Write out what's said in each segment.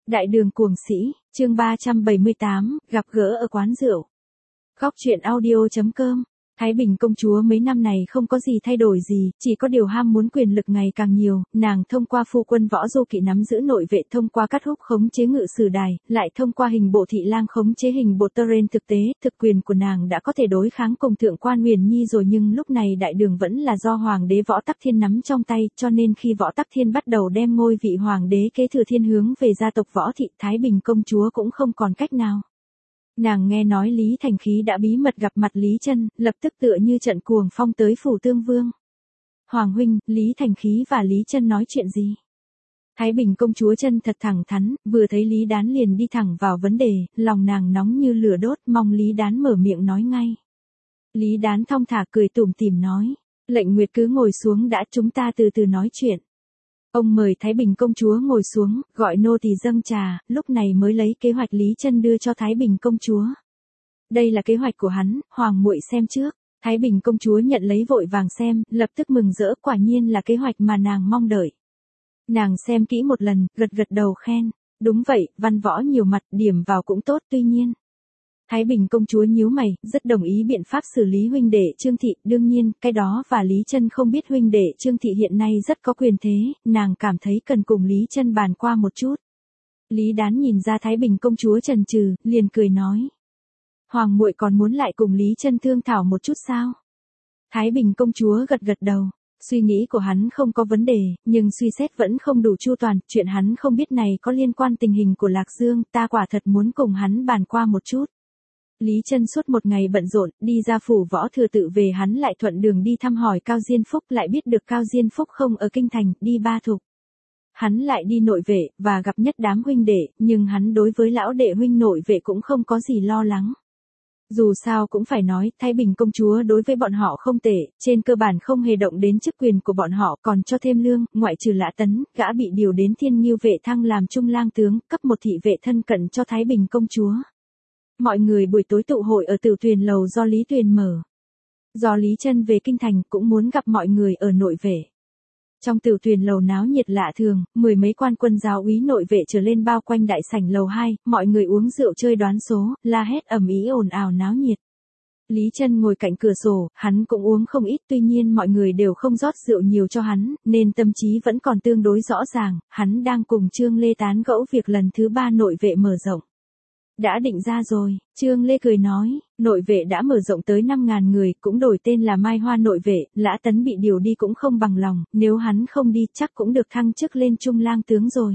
Đại đường cuồng sĩ, chương 378, gặp gỡ ở quán rượu. Góc truyện audio.com. Thái Bình công chúa mấy năm này không có gì thay đổi gì, chỉ có điều ham muốn quyền lực ngày càng nhiều, nàng thông qua phu quân Võ Du Kỵ nắm giữ nội vệ, thông qua Cát Húc khống chế Ngự Sử Đài, lại thông qua Hình Bộ Thị Lang khống chế Hình Bộ Teren. Thực tế, thực quyền của nàng đã có thể đối kháng cùng thượng quan Huyền Nhi rồi, nhưng lúc này đại đường vẫn là do hoàng đế Võ Tắc Thiên nắm trong tay, cho nên khi Võ Tắc Thiên bắt đầu đem ngôi vị hoàng đế kế thừa thiên hướng về gia tộc Võ Thị, Thái Bình công chúa cũng không còn cách nào. Nàng nghe nói Lý Thành Khí đã bí mật gặp mặt Lý Chân, lập tức tựa như trận cuồng phong tới phủ Tương Vương. Hoàng huynh, Lý Thành Khí và Lý Chân nói chuyện gì? Thái Bình công chúa chân thật thẳng thắn, vừa thấy Lý Đán liền đi thẳng vào vấn đề, lòng nàng nóng như lửa đốt, mong Lý Đán mở miệng nói ngay. Lý Đán thong thả cười tủm tỉm nói, lệnh Nguyệt cứ ngồi xuống đã, chúng ta từ từ nói chuyện. Ông mời Thái Bình công chúa ngồi xuống, gọi nô tỳ dâng trà, lúc này mới lấy kế hoạch Lý Chân đưa cho Thái Bình công chúa. Đây là kế hoạch của hắn, hoàng muội xem trước. Thái Bình công chúa nhận lấy vội vàng xem, lập tức mừng rỡ, quả nhiên là kế hoạch mà nàng mong đợi. Nàng xem kỹ một lần, gật gật đầu khen, đúng vậy, văn võ nhiều mặt, điểm vào cũng tốt, tuy nhiên. Thái Bình công chúa nhíu mày, rất đồng ý biện pháp xử lý huynh đệ Trương Thị, đương nhiên, cái đó và Lý Chân không biết huynh đệ Trương Thị hiện nay rất có quyền thế, nàng cảm thấy cần cùng Lý Chân bàn qua một chút. Lý Đán nhìn ra Thái Bình công chúa chần chừ, liền cười nói. Hoàng muội còn muốn lại cùng Lý Chân thương thảo một chút sao? Thái Bình công chúa gật gật đầu. Suy nghĩ của hắn không có vấn đề, nhưng suy xét vẫn không đủ chu toàn, chuyện hắn không biết này có liên quan tình hình của Lạc Dương, ta quả thật muốn cùng hắn bàn qua một chút. Lý Chân suốt một ngày bận rộn, đi ra phủ Võ Thừa Tự về, hắn lại thuận đường đi thăm hỏi Cao Diên Phúc, lại biết được Cao Diên Phúc không ở kinh thành, đi Ba Thục. Hắn lại đi nội vệ, và gặp nhất đám huynh đệ, nhưng hắn đối với lão đệ huynh nội vệ cũng không có gì lo lắng. Dù sao cũng phải nói, Thái Bình công chúa đối với bọn họ không tệ, trên cơ bản không hề động đến chức quyền của bọn họ, còn cho thêm lương, ngoại trừ Lã Tấn, gã bị điều đến Thiên Ngưu vệ thăng làm trung lang tướng, cấp một thị vệ thân cận cho Thái Bình công chúa. Mọi người buổi tối tụ hội ở Tử Tuyền lầu do Lý Tuyền mở. Do Lý Chân về kinh thành cũng muốn gặp mọi người ở nội vệ. Trong Tử Tuyền lầu náo nhiệt lạ thường, mười mấy quan quân giáo úy nội vệ trở lên bao quanh đại sảnh lầu 2, mọi người uống rượu chơi đoán số, la hét ầm ĩ ồn ào náo nhiệt. Lý Chân ngồi cạnh cửa sổ, hắn cũng uống không ít, tuy nhiên mọi người đều không rót rượu nhiều cho hắn, nên tâm trí vẫn còn tương đối rõ ràng, hắn đang cùng Trương Lê tán gẫu việc lần thứ 3 nội vệ mở rộng. Đã định ra rồi, Trương Lê cười nói, nội vệ đã mở rộng tới 5.000 người, cũng đổi tên là Mai Hoa nội vệ, Lã Tấn bị điều đi cũng không bằng lòng, nếu hắn không đi chắc cũng được thăng chức lên trung lang tướng rồi.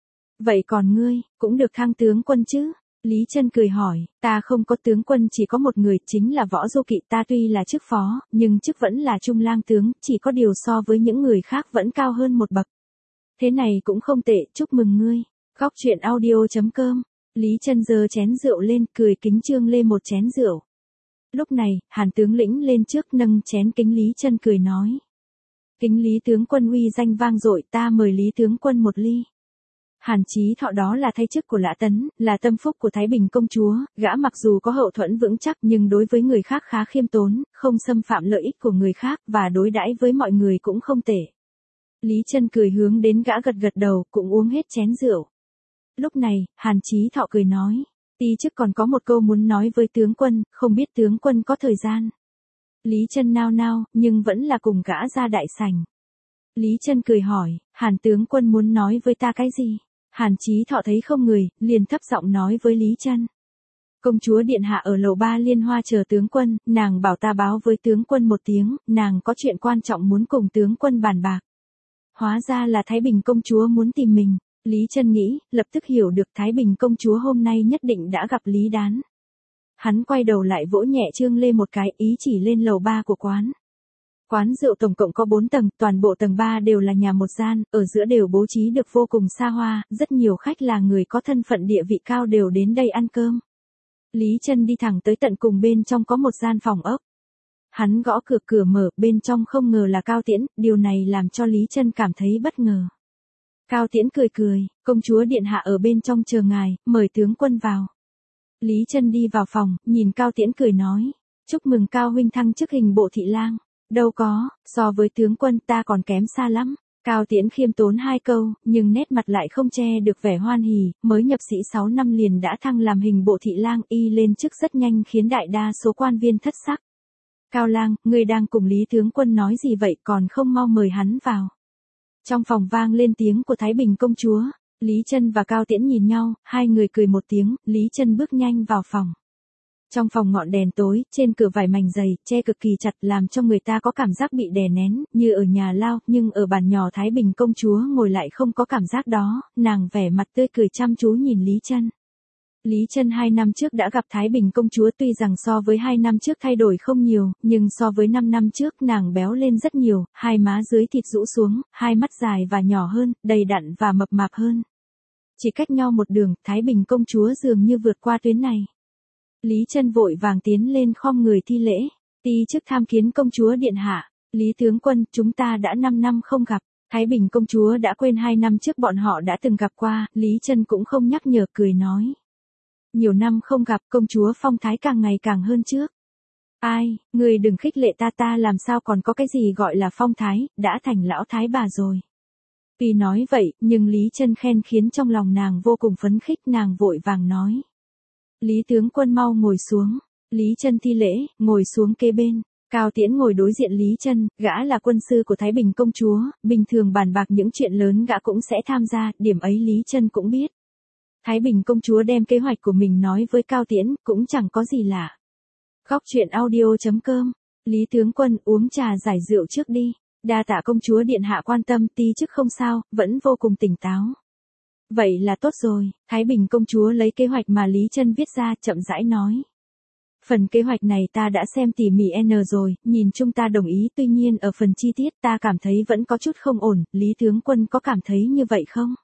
Vậy còn ngươi, cũng được thăng tướng quân chứ? Lý Chân cười hỏi, ta không có tướng quân, chỉ có một người, chính là Võ Du Kỵ, ta tuy là chức phó, nhưng chức vẫn là trung lang tướng, chỉ có điều so với những người khác vẫn cao hơn một bậc. Thế này cũng không tệ, chúc mừng ngươi. Góc truyện audio.com. Lý Chân giơ chén rượu lên, cười kính Trương Lê một chén rượu. Lúc này, Hàn tướng lĩnh lên trước nâng chén kính Lý Chân cười nói. Kính Lý tướng quân uy danh vang dội, ta mời Lý tướng quân một ly. Hàn Chí Thọ đó là thay chức của Lã Tấn, là tâm phúc của Thái Bình công chúa, gã mặc dù có hậu thuẫn vững chắc nhưng đối với người khác khá khiêm tốn, không xâm phạm lợi ích của người khác và đối đãi với mọi người cũng không tệ. Lý Chân cười hướng đến gã gật gật đầu, cũng uống hết chén rượu. Lúc này, Hàn Chí Thọ cười nói, ti chức còn có một câu muốn nói với tướng quân, không biết tướng quân có thời gian. Lý Chân nao nao, nhưng vẫn là cùng gã ra đại sảnh. Lý Chân cười hỏi, Hàn tướng quân muốn nói với ta cái gì? Hàn Chí Thọ thấy không người, liền thấp giọng nói với Lý Chân. Công chúa điện hạ ở lầu 3 Liên Hoa chờ tướng quân, nàng bảo ta báo với tướng quân một tiếng, nàng có chuyện quan trọng muốn cùng tướng quân bàn bạc. Hóa ra là Thái Bình công chúa muốn tìm mình. Lý Chân nghĩ, lập tức hiểu được Thái Bình công chúa hôm nay nhất định đã gặp Lý Đán. Hắn quay đầu lại vỗ nhẹ Trương Lê một cái, ý chỉ lên lầu 3 của quán. Quán rượu tổng cộng có 4 tầng, toàn bộ tầng 3 đều là nhà một gian, ở giữa đều bố trí được vô cùng xa hoa, rất nhiều khách là người có thân phận địa vị cao đều đến đây ăn cơm. Lý Chân đi thẳng tới tận cùng, bên trong có một gian phòng ốc. Hắn gõ cửa, cửa mở, bên trong không ngờ là Cao Tiễn, điều này làm cho Lý Chân cảm thấy bất ngờ. Cao Tiễn cười cười, công chúa điện hạ ở bên trong chờ ngài, mời tướng quân vào. Lý Chân đi vào phòng, nhìn Cao Tiễn cười nói, chúc mừng Cao huynh thăng chức Hình Bộ Thị Lang. Đâu có, so với tướng quân ta còn kém xa lắm. Cao Tiễn khiêm tốn 2 câu, nhưng nét mặt lại không che được vẻ hoan hỉ, mới nhập sĩ 6 năm liền đã thăng làm hình bộ thị lang, y lên chức rất nhanh khiến đại đa số quan viên thất sắc. Cao lang, ngươi đang cùng Lý tướng quân nói gì vậy, còn không mau mời hắn vào. Trong phòng vang lên tiếng của Thái Bình công chúa, Lý Chân và Cao Tiễn nhìn nhau, hai người cười một tiếng, Lý Chân bước nhanh vào phòng. Trong phòng ngọn đèn tối, trên cửa vải mảnh dày, che cực kỳ chặt làm cho người ta có cảm giác bị đè nén, như ở nhà lao, nhưng ở bàn nhỏ Thái Bình công chúa ngồi lại không có cảm giác đó, nàng vẻ mặt tươi cười chăm chú nhìn Lý Chân. Lý Chân 2 năm trước đã gặp Thái Bình công chúa, tuy rằng so với 2 năm trước thay đổi không nhiều, nhưng so với 5 năm trước nàng béo lên rất nhiều, hai má dưới thịt rũ xuống, hai mắt dài và nhỏ hơn, đầy đặn và mập mạp hơn. Chỉ cách nhau một đường, Thái Bình công chúa dường như vượt qua tuyến này. Lý Chân vội vàng tiến lên khom người thi lễ, ti chức tham kiến công chúa điện hạ. Lý tướng quân, chúng ta đã 5 năm không gặp. Thái Bình công chúa đã quên 2 năm trước bọn họ đã từng gặp qua, Lý Chân cũng không nhắc nhở, cười nói. Nhiều năm không gặp, công chúa phong thái càng ngày càng hơn trước. Ai, người đừng khích lệ ta làm sao còn có cái gì gọi là phong thái, đã thành lão thái bà rồi. Tuy nói vậy, nhưng Lý Chân khen khiến trong lòng nàng vô cùng phấn khích, nàng vội vàng nói. Lý tướng quân mau ngồi xuống. Lý Chân thi lễ, ngồi xuống kế bên. Cao Tiễn ngồi đối diện Lý Chân, gã là quân sư của Thái Bình công chúa, bình thường bàn bạc những chuyện lớn gã cũng sẽ tham gia, điểm ấy Lý Chân cũng biết. Thái Bình công chúa đem kế hoạch của mình nói với Cao Tiễn, cũng chẳng có gì lạ. Góc truyện audio.com. Lý tướng quân, uống trà giải rượu trước đi. Đa tạ công chúa điện hạ quan tâm, ti chức không sao, vẫn vô cùng tỉnh táo. Vậy là tốt rồi, Thái Bình công chúa lấy kế hoạch mà Lý Chân viết ra, chậm rãi nói. Phần kế hoạch này ta đã xem tỉ mỉ rồi, nhìn chung ta đồng ý, tuy nhiên ở phần chi tiết ta cảm thấy vẫn có chút không ổn, Lý tướng quân có cảm thấy như vậy không?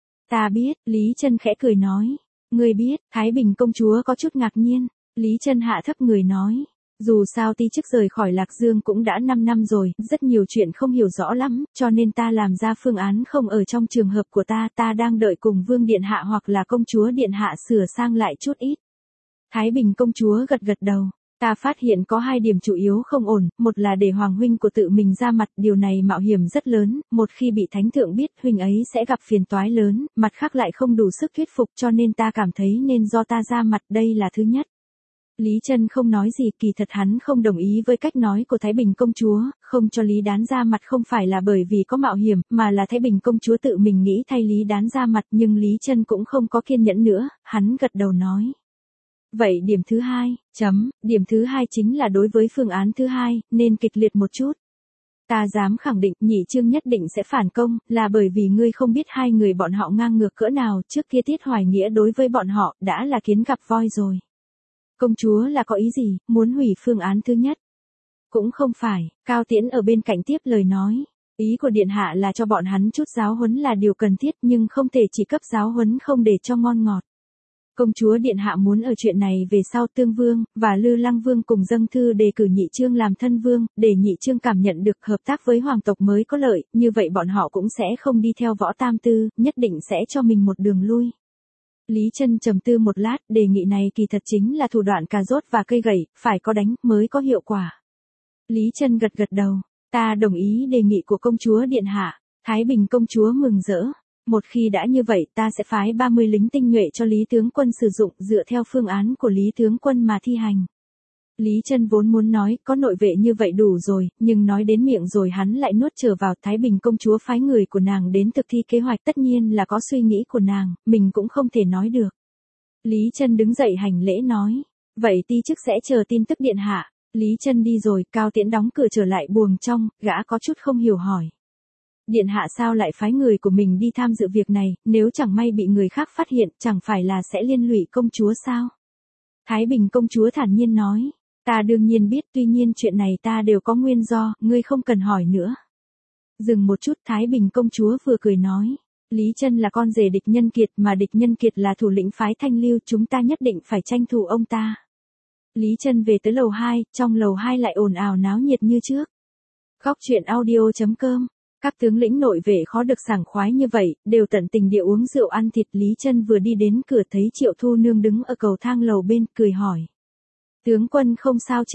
Ta biết, Lý Chân khẽ cười nói. Ngươi biết, Thái Bình công chúa có chút ngạc nhiên, Lý Chân hạ thấp người nói. Dù sao ti chức rời khỏi Lạc Dương cũng đã 5 năm rồi, rất nhiều chuyện không hiểu rõ lắm, cho nên ta làm ra phương án không ở trong trường hợp của ta đang đợi cùng Vương Điện Hạ hoặc là công chúa Điện Hạ sửa sang lại chút ít. Thái Bình công chúa gật gật đầu. Ta phát hiện có 2 điểm chủ yếu không ổn, một là để Hoàng huynh của tự mình ra mặt, điều này mạo hiểm rất lớn, một khi bị Thánh thượng biết huynh ấy sẽ gặp phiền toái lớn, mặt khác lại không đủ sức thuyết phục, cho nên ta cảm thấy nên do ta ra mặt, đây là thứ nhất. Lý Chân không nói gì, kỳ thật hắn không đồng ý với cách nói của Thái Bình công chúa, không cho Lý Đán ra mặt không phải là bởi vì có mạo hiểm, mà là Thái Bình công chúa tự mình nghĩ thay Lý Đán ra mặt, nhưng Lý Chân cũng không có kiên nhẫn nữa, hắn gật đầu nói. Vậy điểm thứ 2, điểm thứ 2 chính là đối với phương án thứ 2, nên kịch liệt một chút. Ta dám khẳng định Nhị Trương nhất định sẽ phản công, là bởi vì ngươi không biết 2 người bọn họ ngang ngược cỡ nào, trước kia Tiết Hoài Nghĩa đối với bọn họ, đã là kiến gặp voi rồi. Công chúa là có ý gì, muốn hủy phương án thứ nhất? Cũng không phải, Cao Tiễn ở bên cạnh tiếp lời nói. Ý của Điện Hạ là cho bọn hắn chút giáo huấn là điều cần thiết, nhưng không thể chỉ cấp giáo huấn không để cho ngon ngọt. Công chúa Điện Hạ muốn ở chuyện này về sau Tương Vương, và Lư Lăng Vương cùng dâng thư đề cử Nhị Trương làm thân vương, để Nhị Trương cảm nhận được hợp tác với hoàng tộc mới có lợi, như vậy bọn họ cũng sẽ không đi theo Võ Tam Tư, nhất định sẽ cho mình một đường lui. Lý Chân trầm tư một lát, đề nghị này kỳ thật chính là thủ đoạn cà rốt và cây gậy, phải có đánh mới có hiệu quả. Lý Chân gật gật đầu, ta đồng ý đề nghị của công chúa Điện Hạ. Thái Bình công chúa mừng rỡ. Một khi đã như vậy ta sẽ phái 30 lính tinh nhuệ cho Lý tướng quân sử dụng dựa theo phương án của Lý tướng quân mà thi hành. Lý Chân vốn muốn nói có nội vệ như vậy đủ rồi, nhưng nói đến miệng rồi hắn lại nuốt trở vào. Thái Bình công chúa phái người của nàng đến thực thi kế hoạch, tất nhiên là có suy nghĩ của nàng, mình cũng không thể nói được. Lý Chân đứng dậy hành lễ nói, vậy ti chức sẽ chờ tin tức Điện Hạ. Lý Chân đi rồi, Cao Tiễn đóng cửa trở lại buồng trong, gã có chút không hiểu hỏi. Điện Hạ sao lại phái người của mình đi tham dự việc này, nếu chẳng may bị người khác phát hiện, chẳng phải là sẽ liên lụy công chúa sao? Thái Bình công chúa thản nhiên nói, ta đương nhiên biết, tuy nhiên chuyện này ta đều có nguyên do, ngươi không cần hỏi nữa. Dừng một chút, Thái Bình công chúa vừa cười nói, Lý Chân là con rể địch nhân kiệt, mà địch nhân kiệt là thủ lĩnh phái Thanh Lưu, chúng ta nhất định phải tranh thủ ông ta. Lý Chân về tới lầu 2, trong lầu 2 lại ồn ào náo nhiệt như trước. Góc truyện audio.com. Các tướng lĩnh nội vệ khó được sảng khoái như vậy, đều tận tình địa uống rượu ăn thịt. Lý Chân vừa đi đến cửa thấy Triệu Thu Nương đứng ở cầu thang lầu bên, cười hỏi. Tướng quân không sao chứ?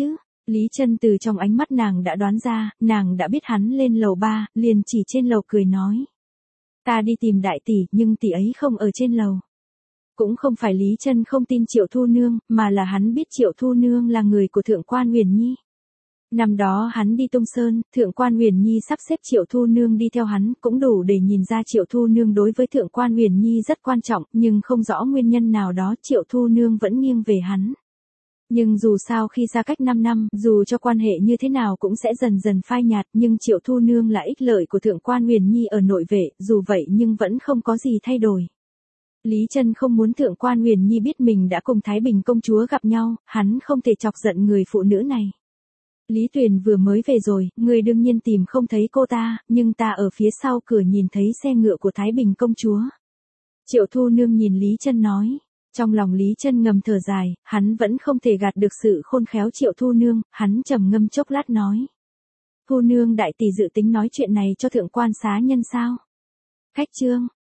Lý Chân từ trong ánh mắt nàng đã đoán ra, nàng đã biết hắn lên lầu 3, liền chỉ trên lầu cười nói. Ta đi tìm đại tỷ, nhưng tỷ ấy không ở trên lầu. Cũng không phải Lý Chân không tin Triệu Thu Nương, mà là hắn biết Triệu Thu Nương là người của Thượng quan Huyền Nhi. Năm đó hắn đi Tung Sơn, Thượng quan Huyền Nhi sắp xếp Triệu Thu Nương đi theo hắn, cũng đủ để nhìn ra Triệu Thu Nương đối với Thượng quan Huyền Nhi rất quan trọng, nhưng không rõ nguyên nhân nào đó Triệu Thu Nương vẫn nghiêng về hắn. Nhưng dù sao khi xa cách 5 năm, dù cho quan hệ như thế nào cũng sẽ dần dần phai nhạt, nhưng Triệu Thu Nương là ích lợi của Thượng quan Huyền Nhi ở nội vệ, dù vậy nhưng vẫn không có gì thay đổi. Lý Chân không muốn Thượng quan Huyền Nhi biết mình đã cùng Thái Bình công chúa gặp nhau, hắn không thể chọc giận người phụ nữ này. Lý Tuyền vừa mới về rồi, người đương nhiên tìm không thấy cô ta, nhưng ta ở phía sau cửa nhìn thấy xe ngựa của Thái Bình công chúa. Triệu Thu Nương nhìn Lý Chân nói. Trong lòng Lý Chân ngầm thở dài, hắn vẫn không thể gạt được sự khôn khéo Triệu Thu Nương, hắn trầm ngâm chốc lát nói. Thu Nương đại tỷ dự tính nói chuyện này cho thượng quan xá nhân sao? Khách trương,